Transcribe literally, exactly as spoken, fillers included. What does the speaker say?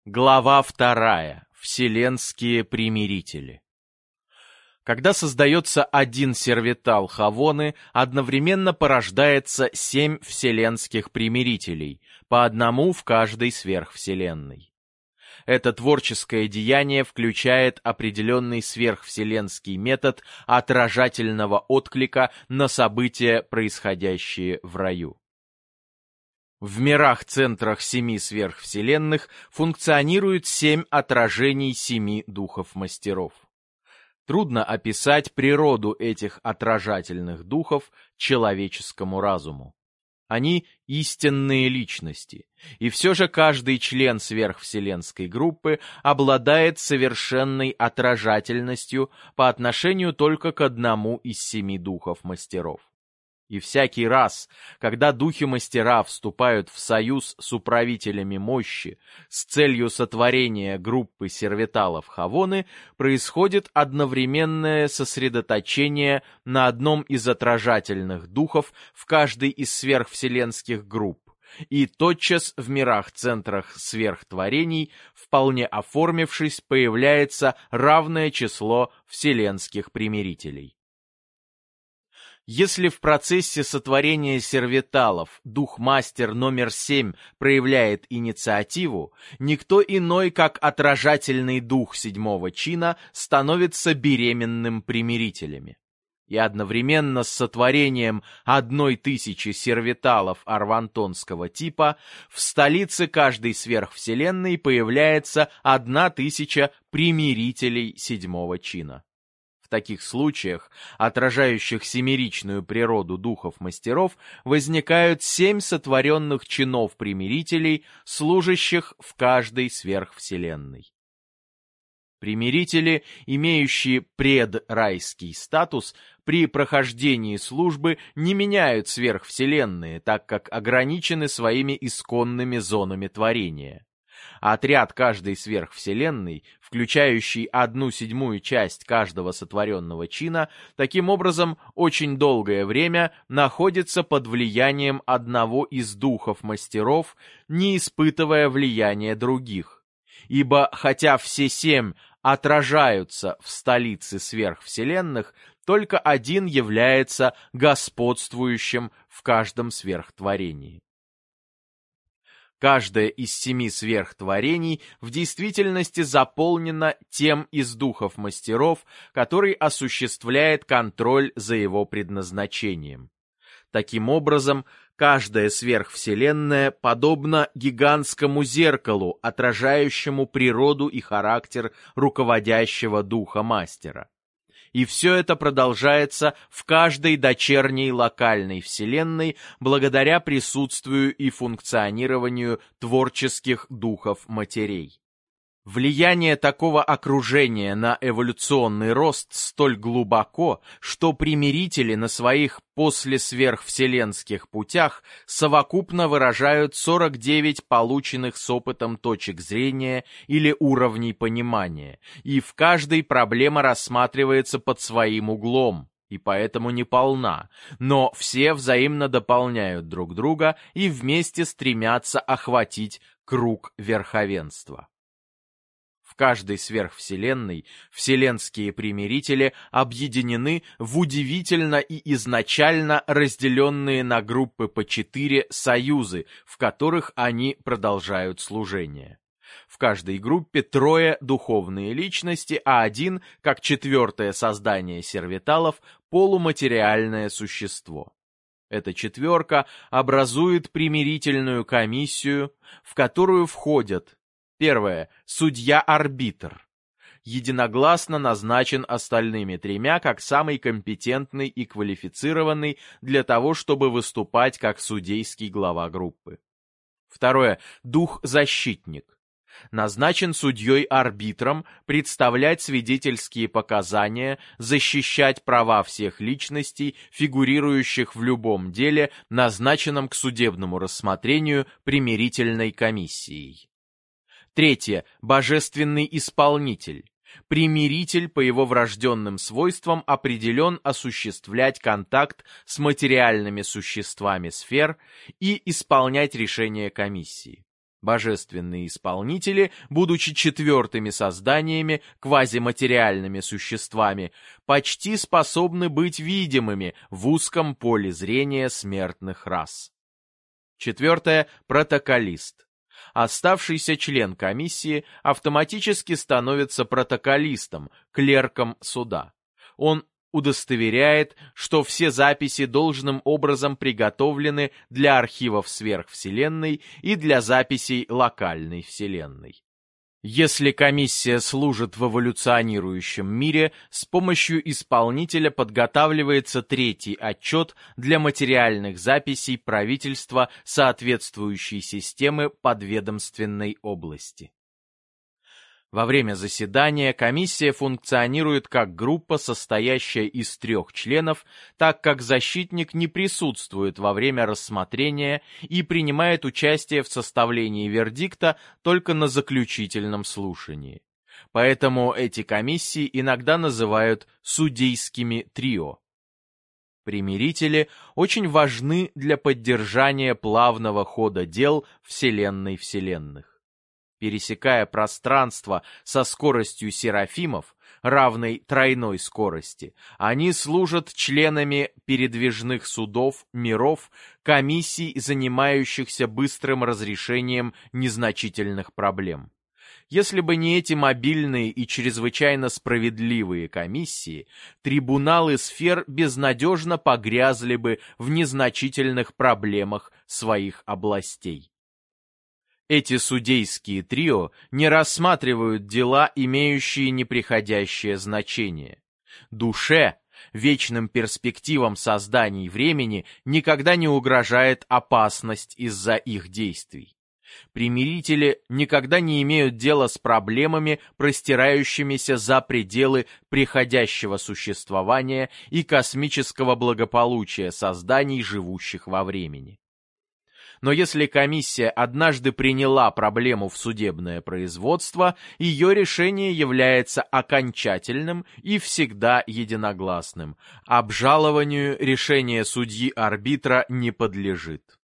Глава вторая. Вселенские примирители. Когда создается один сервитал Хавоны, одновременно порождается семь вселенских примирителей, по одному в каждой сверхвселенной. Это творческое деяние включает определенный сверхвселенский метод отражательного отклика на события, происходящие в раю. В мирах-центрах семи сверхвселенных функционирует семь отражений семи духов-мастеров. Трудно описать природу этих отражательных духов человеческому разуму. Они истинные личности, и все же каждый член сверхвселенской группы обладает совершенной отражательностью по отношению только к одному из семи духов-мастеров. И всякий раз, когда духи-мастера вступают в союз с управителями мощи с целью сотворения группы сервиталов Хавоны, происходит одновременное сосредоточение на одном из отражательных духов в каждой из сверхвселенских групп, и тотчас в мирах-центрах сверхтворений, вполне оформившись, появляется равное число вселенских примирителей. Если в процессе сотворения сервиталов дух-мастер номер семь проявляет инициативу, никто иной, как отражательный дух седьмого чина, становится беременным примирителями. И одновременно с сотворением одной тысячи сервиталов арвантонского типа в столице каждой сверхвселенной появляется одна тысяча примирителей седьмого чина. В таких случаях, отражающих семеричную природу духов-мастеров, возникают семь сотворенных чинов-примирителей, служащих в каждой сверхвселенной. Примирители, имеющие предрайский статус, при прохождении службы не меняют сверхвселенные, так как ограничены своими исконными зонами творения. Отряд каждой сверхвселенной, включающий одну седьмую часть каждого сотворенного чина, таким образом очень долгое время находится под влиянием одного из духов-мастеров, не испытывая влияния других. Ибо хотя все семь отражаются в столице сверхвселенных, только один является господствующим в каждом сверхтворении. Каждое из семи сверхтворений в действительности заполнено тем из духов-мастеров, который осуществляет контроль за его предназначением. Таким образом, каждая сверхвселенная подобна гигантскому зеркалу, отражающему природу и характер руководящего духа-мастера. И все это продолжается в каждой дочерней локальной вселенной благодаря присутствию и функционированию творческих духов-матерей. Влияние такого окружения на эволюционный рост столь глубоко, что примирители на своих послесверхвселенских путях совокупно выражают сорок девять полученных с опытом точек зрения или уровней понимания, и в каждой проблема рассматривается под своим углом, и поэтому не полна, но все взаимно дополняют друг друга и вместе стремятся охватить круг верховенства. В каждой сверхвселенной вселенские примирители объединены в удивительно и изначально разделенные на группы по четыре союзы, в которых они продолжают служение. В каждой группе трое духовные личности, а один, как четвертое создание сервиталов, полуматериальное существо. Эта четверка образует примирительную комиссию, в которую входят: первое. Судья-арбитр. Единогласно назначен остальными тремя как самый компетентный и квалифицированный для того, чтобы выступать как судейский глава группы. Второе. Дух-защитник. Назначен судьей-арбитром представлять свидетельские показания, защищать права всех личностей, фигурирующих в любом деле, назначенном к судебному рассмотрению примирительной комиссией. Третье. Божественный исполнитель. Примиритель по его врожденным свойствам определен осуществлять контакт с материальными существами сфер и исполнять решения комиссии. Божественные исполнители, будучи четвертыми созданиями, квазиматериальными существами, почти способны быть видимыми в узком поле зрения смертных рас. Четвертое. Протоколист. Оставшийся член комиссии автоматически становится протоколистом, клерком суда. Он удостоверяет, что все записи должным образом приготовлены для архивов сверхвселенной и для записей локальной вселенной. Если комиссия служит в эволюционирующем мире, с помощью исполнителя подготавливается третий отчет для материальных записей правительства соответствующей системы подведомственной области. Во время заседания комиссия функционирует как группа, состоящая из трех членов, так как защитник не присутствует во время рассмотрения и принимает участие в составлении вердикта только на заключительном слушании. Поэтому эти комиссии иногда называют судейскими трио. Примирители очень важны для поддержания плавного хода дел Вселенной вселенных. Пересекая пространство со скоростью серафимов, равной тройной скорости, они служат членами передвижных судов, миров, комиссий, занимающихся быстрым разрешением незначительных проблем. Если бы не эти мобильные и чрезвычайно справедливые комиссии, трибуналы сфер безнадежно погрязли бы в незначительных проблемах своих областей. Эти судейские трио не рассматривают дела, имеющие неприходящее значение. Душе, вечным перспективам созданий времени, никогда не угрожает опасность из-за их действий. Примирители никогда не имеют дела с проблемами, простирающимися за пределы приходящего существования и космического благополучия созданий, живущих во времени. Но если комиссия однажды приняла проблему в судебное производство, ее решение является окончательным и всегда единогласным. Обжалованию решение судьи-арбитра не подлежит.